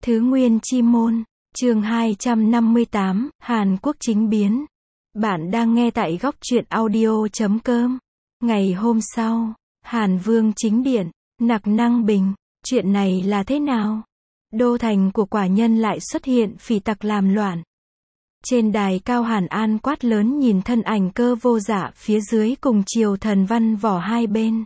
Thứ Nguyên Chi Môn, chương 258, Hàn Quốc chính biến. Bạn đang nghe tại góc truyện audio.com. Ngày hôm sau, Hàn Vương chính điện, Nặc Năng Bình, chuyện này là thế nào? Đô thành của quả nhân lại xuất hiện phỉ tặc làm loạn. Trên đài cao Hàn An quát lớn nhìn thân ảnh Cơ Vô Dạ phía dưới cùng Triều Thần văn võ hai bên.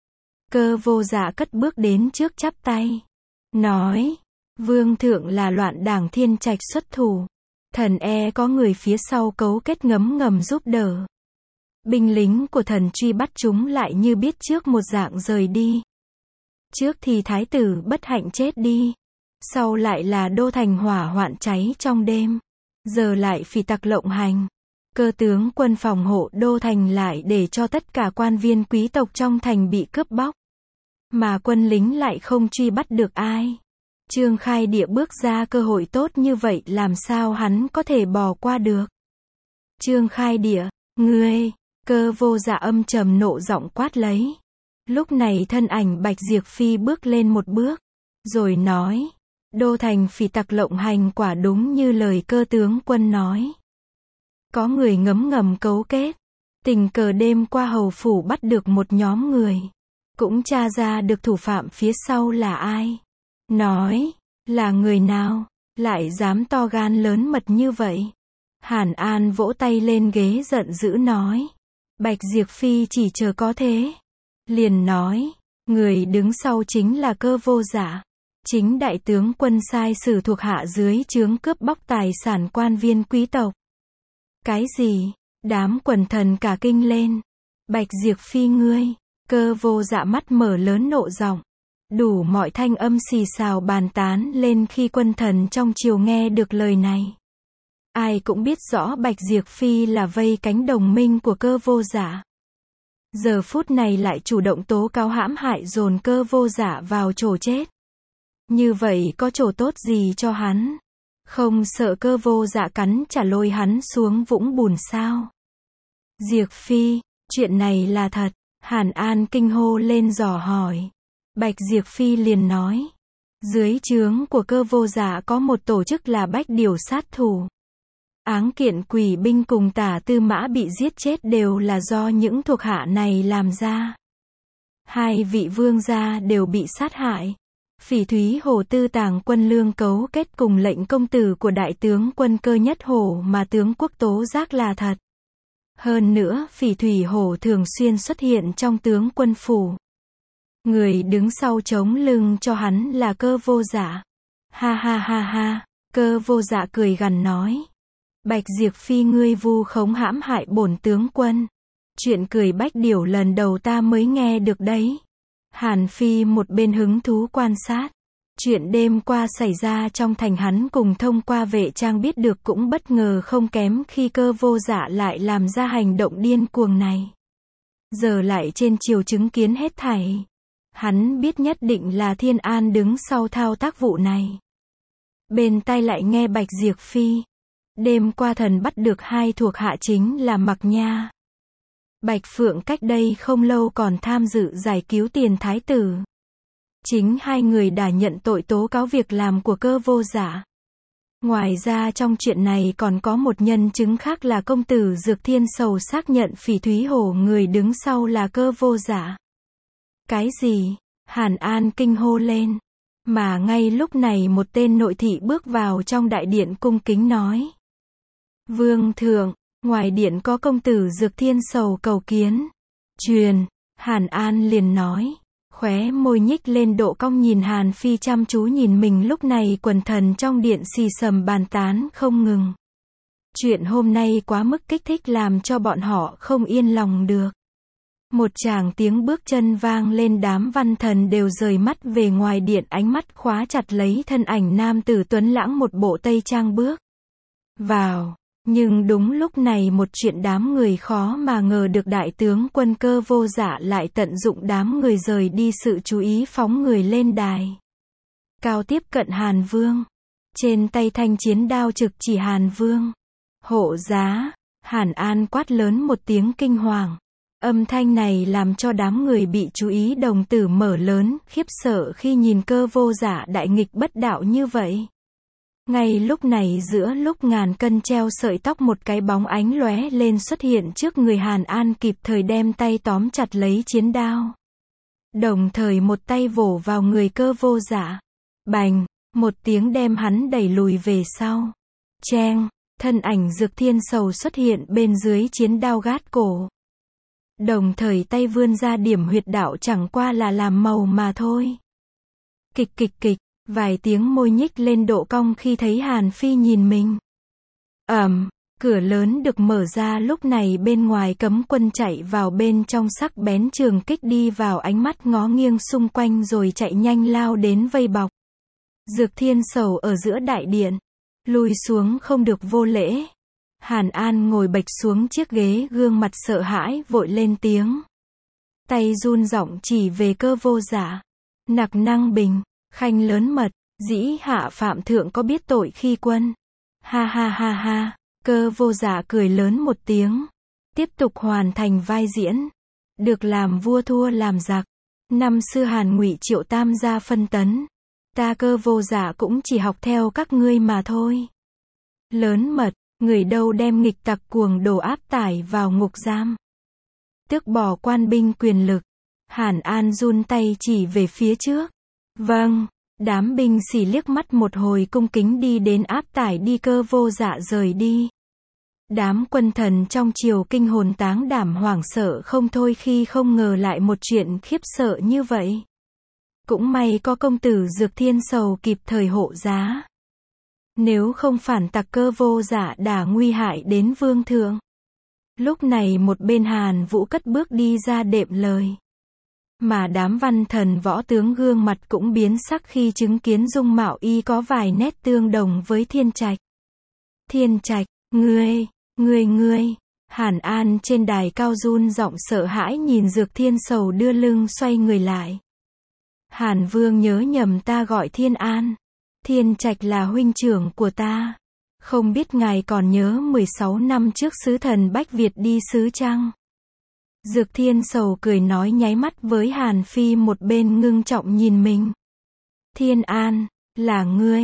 Cơ Vô Dạ cất bước đến trước chắp tay. Nói, Vương thượng là loạn đảng Thiên Trạch xuất thủ. Thần e có người phía sau cấu kết ngấm ngầm giúp đỡ. Binh lính của thần truy bắt chúng lại như biết trước một dạng rời đi. Trước thì thái tử bất hạnh chết đi. Sau lại là đô thành hỏa hoạn cháy trong đêm. Giờ lại phỉ tặc lộng hành. Cơ tướng quân phòng hộ đô thành lại để cho tất cả quan viên quý tộc trong thành bị cướp bóc. Mà quân lính lại không truy bắt được ai. Trương Khai Địa bước ra cơ hội tốt như vậy làm sao hắn có thể bỏ qua được. Trương Khai Địa, ngươi, Cơ Vô Dạ âm trầm nộ giọng quát lấy. Lúc này thân ảnh Bạch Diệp Phi bước lên một bước, rồi nói, đô thành phỉ tặc lộng hành quả đúng như lời cơ tướng quân nói. Có người ngấm ngầm cấu kết, tình cờ đêm qua hầu phủ bắt được một nhóm người, cũng tra ra được thủ phạm phía sau là ai. Nói, là người nào, lại dám to gan lớn mật như vậy. Hàn An vỗ tay lên ghế giận dữ nói. Bạch Diệp Phi chỉ chờ có thế. Liền nói, người đứng sau chính là Cơ Vô Dạ. Chính đại tướng quân sai sử thuộc hạ dưới trướng cướp bóc tài sản quan viên quý tộc. Cái gì? Đám quần thần cả kinh lên. Bạch Diệp Phi ngươi, Cơ Vô Dạ mắt mở lớn nộ giọng. Đủ mọi thanh âm xì xào bàn tán lên khi quân thần trong triều nghe được lời này. Ai cũng biết rõ Bạch Diệp Phi là vây cánh đồng minh của Cơ Vô Dạ. Giờ phút này lại chủ động tố cáo hãm hại dồn Cơ Vô Dạ vào chỗ chết. Như vậy có chỗ tốt gì cho hắn? Không sợ Cơ Vô Dạ cắn trả lôi hắn xuống vũng bùn sao? Diệp Phi, chuyện này là thật. Hàn An kinh hô lên dò hỏi. Bạch Diệp Phi liền nói, dưới trướng của Cơ Vô Dạ có một tổ chức là Bách Điều sát thủ. Áng Kiện Quỷ binh cùng Tả Tư Mã bị giết chết đều là do những thuộc hạ này làm ra. Hai vị vương gia đều bị sát hại. Phỉ Thúy Hồ Tư Tàng quân lương cấu kết cùng lệnh công tử của đại tướng quân Cơ Nhất Hổ mà tướng quốc tố giác là thật. Hơn nữa, Phỉ Thủy Hổ thường xuyên xuất hiện trong tướng quân phủ. Người đứng sau chống lưng cho hắn là Cơ Vô Dạ. Ha ha ha ha, Cơ Vô Dạ cười gằn nói. Bạch Diệp Phi ngươi vu khống hãm hại bổn tướng quân. Chuyện cười Bách Điểu lần đầu ta mới nghe được đấy. Hàn Phi một bên hứng thú quan sát. Chuyện đêm qua xảy ra trong thành hắn cùng thông qua vệ trang biết được cũng bất ngờ không kém khi Cơ Vô Dạ lại làm ra hành động điên cuồng này. Giờ lại trên triều chứng kiến hết thảy. Hắn biết nhất định là Thiên An đứng sau thao tác vụ này. Bên tai lại nghe Bạch Diệp Phi. Đêm qua thần bắt được hai thuộc hạ chính là Mặc Nha, Bạch Phượng cách đây không lâu còn tham dự giải cứu tiền thái tử. Chính hai người đã nhận tội tố cáo việc làm của Cơ Vô Dạ. Ngoài ra trong chuyện này còn có một nhân chứng khác là công tử Dược Thiên Sầu xác nhận Phỉ Thúy Hổ người đứng sau là Cơ Vô Dạ. Cái gì? Hàn An kinh hô lên. Mà ngay lúc này một tên nội thị bước vào trong đại điện cung kính nói. Vương thượng, ngoài điện có công tử Dược Thiên Sầu cầu kiến. Truyền, Hàn An liền nói. Khóe môi nhích lên độ cong nhìn Hàn Phi chăm chú nhìn mình lúc này quần thần trong điện xì xầm bàn tán không ngừng. Chuyện hôm nay quá mức kích thích làm cho bọn họ không yên lòng được. Một tràng tiếng bước chân vang lên đám văn thần đều rời mắt về ngoài điện ánh mắt khóa chặt lấy thân ảnh nam tử tuấn lãng một bộ tây trang bước vào. Nhưng đúng lúc này một chuyện đám người khó mà ngờ được đại tướng quân Cơ Vô Dạ lại tận dụng đám người rời đi sự chú ý phóng người lên đài. Cao tiếp cận Hàn Vương. Trên tay thanh chiến đao trực chỉ Hàn Vương. Hộ giá. Hàn An quát lớn một tiếng kinh hoàng. Âm thanh này làm cho đám người bị chú ý đồng tử mở lớn, khiếp sợ khi nhìn Cơ Vô Dạ đại nghịch bất đạo như vậy. Ngay lúc này giữa lúc ngàn cân treo sợi tóc một cái bóng ánh lóe lên xuất hiện trước người Hàn An kịp thời đem tay tóm chặt lấy chiến đao. Đồng thời một tay vỗ vào người Cơ Vô Dạ. Bành, một tiếng đem hắn đẩy lùi về sau. Cheng, thân ảnh Dược Thiên Sầu xuất hiện bên dưới chiến đao gát cổ. Đồng thời tay vươn ra điểm huyệt đạo chẳng qua là làm màu mà thôi. Kịch kịch kịch, vài tiếng môi nhích lên độ cong khi thấy Hàn Phi nhìn mình. Cửa lớn được mở ra lúc này bên ngoài cấm quân chạy vào bên trong sắc bén trường kích đi vào ánh mắt ngó nghiêng xung quanh rồi chạy nhanh lao đến vây bọc. Dược Thiên Sầu ở giữa đại điện. Lùi xuống không được vô lễ. Hàn An ngồi bệch xuống chiếc ghế gương mặt sợ hãi vội lên tiếng. Tay run giọng chỉ về Cơ Vô Dạ. Nặc năng bình, khanh lớn mật, dĩ hạ phạm thượng có biết tội khi quân. Ha ha ha ha, Cơ Vô Dạ cười lớn một tiếng. Tiếp tục hoàn thành vai diễn. Được làm vua thua làm giặc. Năm xưa Hàn Ngụy Triệu Tam gia phân tấn. Ta Cơ Vô Dạ cũng chỉ học theo các ngươi mà thôi. Lớn mật, người đâu đem nghịch tặc cuồng đồ áp tải vào ngục giam. Tước bỏ quan binh quyền lực. Hàn An run tay chỉ về phía trước. Vâng, đám binh sĩ liếc mắt một hồi cung kính đi đến áp tải đi Cơ Vô Dạ rời đi. Đám quân thần trong triều kinh hồn táng đảm hoảng sợ không thôi khi không ngờ lại một chuyện khiếp sợ như vậy. Cũng may có công tử Dược Thiên Sầu kịp thời hộ giá. Nếu không phản tặc Cơ Vô Dạ đã nguy hại đến vương thượng. Lúc này một bên Hàn Vũ cất bước đi ra đệm lời. Mà đám văn thần võ tướng gương mặt cũng biến sắc khi chứng kiến dung mạo y có vài nét tương đồng với Thiên Trạch. Thiên Trạch, ngươi. Hàn An trên đài cao run giọng sợ hãi nhìn Dược Thiên Sầu đưa lưng xoay người lại. Hàn Vương nhớ nhầm ta gọi Thiên An. Thiên Trạch là huynh trưởng của ta. Không biết ngài còn nhớ 16 năm trước sứ thần Bách Việt đi sứ chăng? Dược Thiên Sầu cười nói nháy mắt với Hàn Phi một bên ngưng trọng nhìn mình. Thiên An, là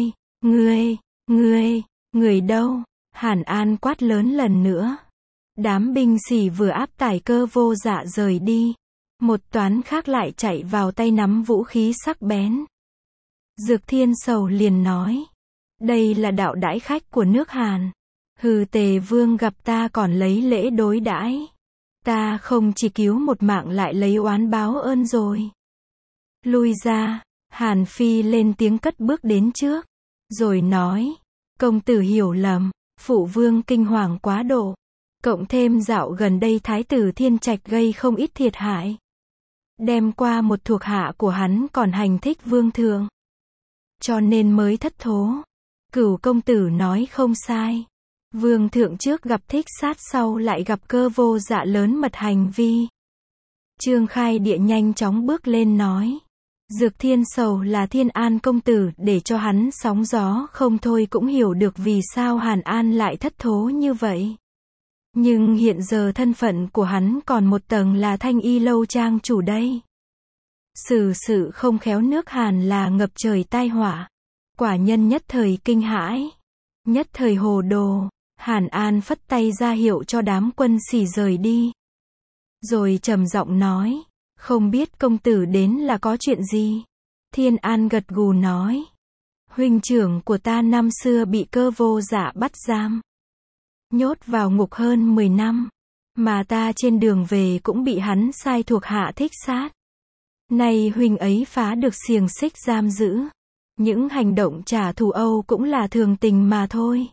người đâu? Hàn An quát lớn lần nữa. Đám binh sĩ vừa áp tải Cơ Vô Dạ rời đi. Một toán khác lại chạy vào tay nắm vũ khí sắc bén. Dược Thiên Sầu liền nói. Đây là đạo đãi khách của nước Hàn. Hừ, Tề Vương gặp ta còn lấy lễ đối đãi. Ta không chỉ cứu một mạng lại lấy oán báo ơn rồi. Lui ra, Hàn Phi lên tiếng cất bước đến trước. Rồi nói. Công tử hiểu lầm. Phụ vương kinh hoàng quá độ. Cộng thêm dạo gần đây Thái tử Thiên Trạch gây không ít thiệt hại. Đem qua một thuộc hạ của hắn còn hành thích vương thượng. Cho nên mới thất thố. Cửu công tử nói không sai. Vương thượng trước gặp thích sát sau lại gặp Cơ Vô Dạ lớn mật hành vi. Trương Khai Địa nhanh chóng bước lên nói. Dược Thiên Sầu là Thiên An công tử để cho hắn sóng gió không thôi cũng hiểu được vì sao Hàn An lại thất thố như vậy. Nhưng hiện giờ thân phận của hắn còn một tầng là Thanh Y lâu trang chủ đây. Xử sự không khéo nước Hàn là ngập trời tai họa. Quả nhân nhất thời kinh hãi. Nhất thời hồ đồ. Hàn An phất tay ra hiệu cho đám quân sĩ rời đi. Rồi trầm giọng nói. Không biết công tử đến là có chuyện gì? Thiên An gật gù nói. Huynh trưởng của ta năm xưa bị Cơ Vô Dạ bắt giam. Nhốt vào ngục hơn 10 năm. Mà ta trên đường về cũng bị hắn sai thuộc hạ thích sát. Nay huynh ấy phá được xiềng xích giam giữ. Những hành động trả thù Âu cũng là thường tình mà thôi.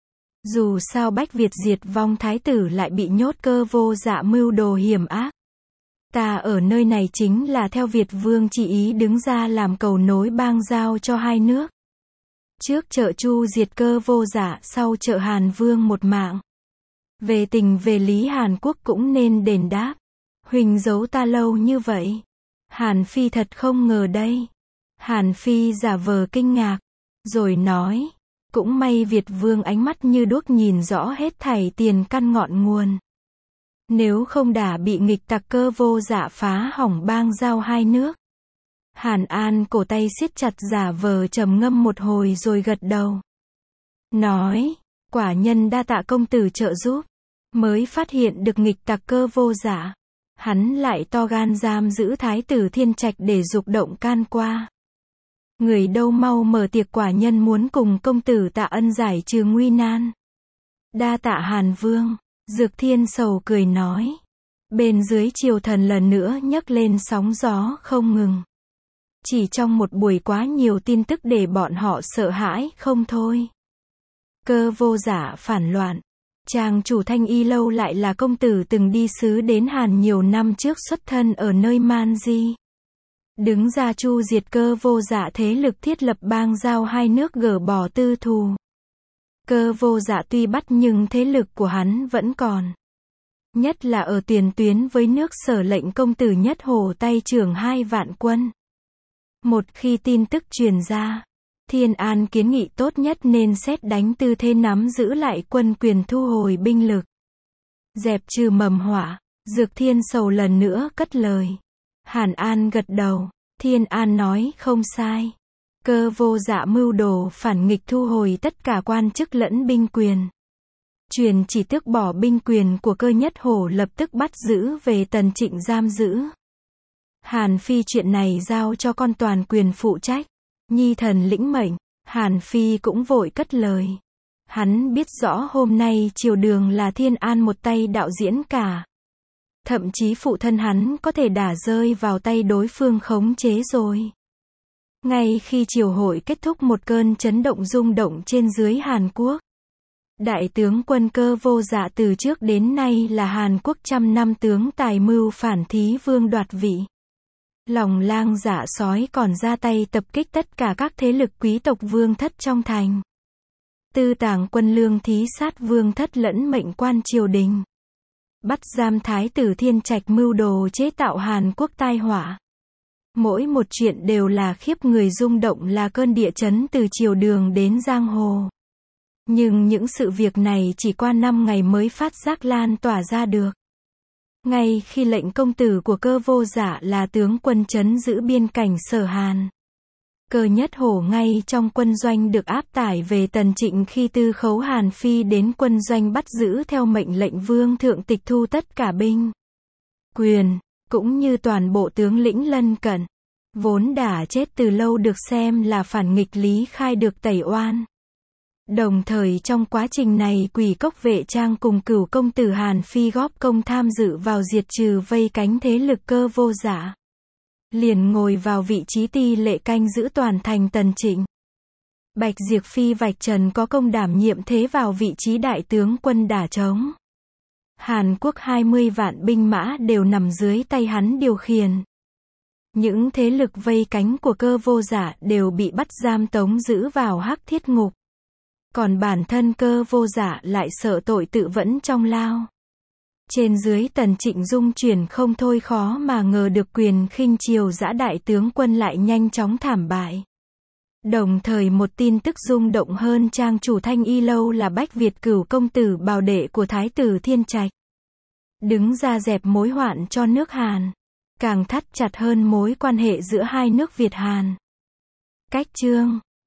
Dù sao Bách Việt diệt vong thái tử lại bị nhốt Cơ Vô Dạ mưu đồ hiểm ác. Ta ở nơi này chính là theo Việt Vương chỉ ý đứng ra làm cầu nối bang giao cho hai nước. Trước trợ Chu diệt Cơ Vô Dạ, sau trợ Hàn Vương một mạng. Về tình về lý Hàn Quốc cũng nên đền đáp. Huỳnh giấu ta lâu như vậy. Hàn Phi thật không ngờ đây. Hàn Phi giả vờ kinh ngạc. Rồi nói. Cũng may Việt Vương ánh mắt như đuốc nhìn rõ hết thảy tiền căn ngọn nguồn. Nếu không đã bị nghịch tặc Cơ Vô Dạ phá hỏng bang giao hai nước. Hàn An cổ tay siết chặt giả vờ trầm ngâm một hồi rồi gật đầu. Nói, quả nhân đa tạ công tử trợ giúp. Mới phát hiện được nghịch tặc Cơ Vô Dạ. Hắn lại to gan giam giữ thái tử Thiên Trạch để dục động can qua. Người đâu mau mở tiệc, quả nhân muốn cùng công tử tạ ân giải trừ nguy nan. Đa tạ Hàn Vương. Dược Thiên Sầu cười nói. Bên dưới triều thần lần nữa nhấc lên sóng gió không ngừng. Chỉ trong một buổi quá nhiều tin tức để bọn họ sợ hãi không thôi. Cơ Vô Dạ phản loạn. Chàng chủ Thanh Y Lâu lại là công tử từng đi sứ đến Hàn nhiều năm trước, xuất thân ở nơi Man Di. Đứng ra chu diệt Cơ Vô Dạ thế lực, thiết lập bang giao hai nước, gỡ bỏ tư thù. Cơ Vô Dạ tuy bắt nhưng thế lực của hắn vẫn còn. Nhất là ở tiền tuyến với nước Sở, lệnh công tử nhất hổ tay trưởng 2 vạn quân. Một khi tin tức truyền ra, Thiên An kiến nghị tốt nhất nên xét đánh tư thế nắm giữ lại quân quyền, thu hồi binh lực. Dẹp trừ mầm họa. Dược Thiên Sầu lần nữa cất lời. Hàn An gật đầu. Thiên An nói không sai. Cơ Vô Dạ mưu đồ phản nghịch, thu hồi tất cả quan chức lẫn binh quyền. Truyền chỉ tước bỏ binh quyền của Cơ Nhất Hổ, lập tức bắt giữ về Tần Trịnh giam giữ. Hàn Phi chuyện này giao cho con toàn quyền phụ trách. Nhi thần lĩnh mệnh. Hàn Phi cũng vội cất lời. Hắn biết rõ hôm nay triều đường là Thiên An một tay đạo diễn cả. Thậm chí phụ thân hắn có thể đã rơi vào tay đối phương khống chế rồi. Ngay khi triều hội kết thúc, một cơn chấn động rung động trên dưới Hàn Quốc. Đại tướng quân Cơ Vô Dạ từ trước đến nay là Hàn Quốc trăm năm tướng tài, mưu phản Thí Vương đoạt vị. Lòng lang dạ sói còn ra tay tập kích tất cả các thế lực quý tộc vương thất trong thành. Tư tàng quân lương, thí sát vương thất lẫn mệnh quan triều đình. Bắt giam thái tử Thiên Trạch, mưu đồ chế tạo Hàn Quốc tai họa. Mỗi một chuyện đều là khiếp người, rung động là cơn địa chấn từ triều đường đến giang hồ. Nhưng những sự việc này chỉ qua 5 ngày mới phát giác lan tỏa ra được. Ngay khi lệnh công tử của Cơ Vô Dạ là tướng quân trấn giữ biên cảnh Sở Hàn. Cơ Nhất Hổ ngay trong quân doanh được áp tải về Tần Trịnh, khi Tư Khấu Hàn Phi đến quân doanh bắt giữ, theo mệnh lệnh vương thượng tịch thu tất cả binh quyền, cũng như toàn bộ tướng lĩnh lân cận. Vốn đã chết từ lâu, được xem là phản nghịch, Lý Khai được tẩy oan. Đồng thời trong quá trình này, Quỷ Cốc Vệ Trang cùng Cửu công tử Hàn Phi góp công tham dự vào diệt trừ vây cánh thế lực Cơ Vô Dạ. Liền ngồi vào vị trí ti lệ canh giữ toàn thành Tần Trịnh. Bạch Diệp Phi vạch trần có công đảm nhiệm thế vào vị trí đại tướng quân đả trống. Hàn Quốc 20 vạn binh mã đều nằm dưới tay hắn điều khiển. Những thế lực vây cánh của Cơ Vô Dạ đều bị bắt giam tống giữ vào Hắc Thiết Ngục. Còn bản thân Cơ Vô Dạ lại sợ tội tự vẫn trong lao. Trên dưới Tần Trịnh dung chuyển không thôi, khó mà ngờ được quyền khinh triều dã đại tướng quân lại nhanh chóng thảm bại. Đồng thời một tin tức rung động hơn trang chủ Thanh Y Lâu là Bách Việt Cửu công tử, bảo đệ của thái tử Thiên Trạch, đứng ra dẹp mối hoạn cho nước Hàn, càng thắt chặt hơn mối quan hệ giữa hai nước Việt Hàn. Cách chương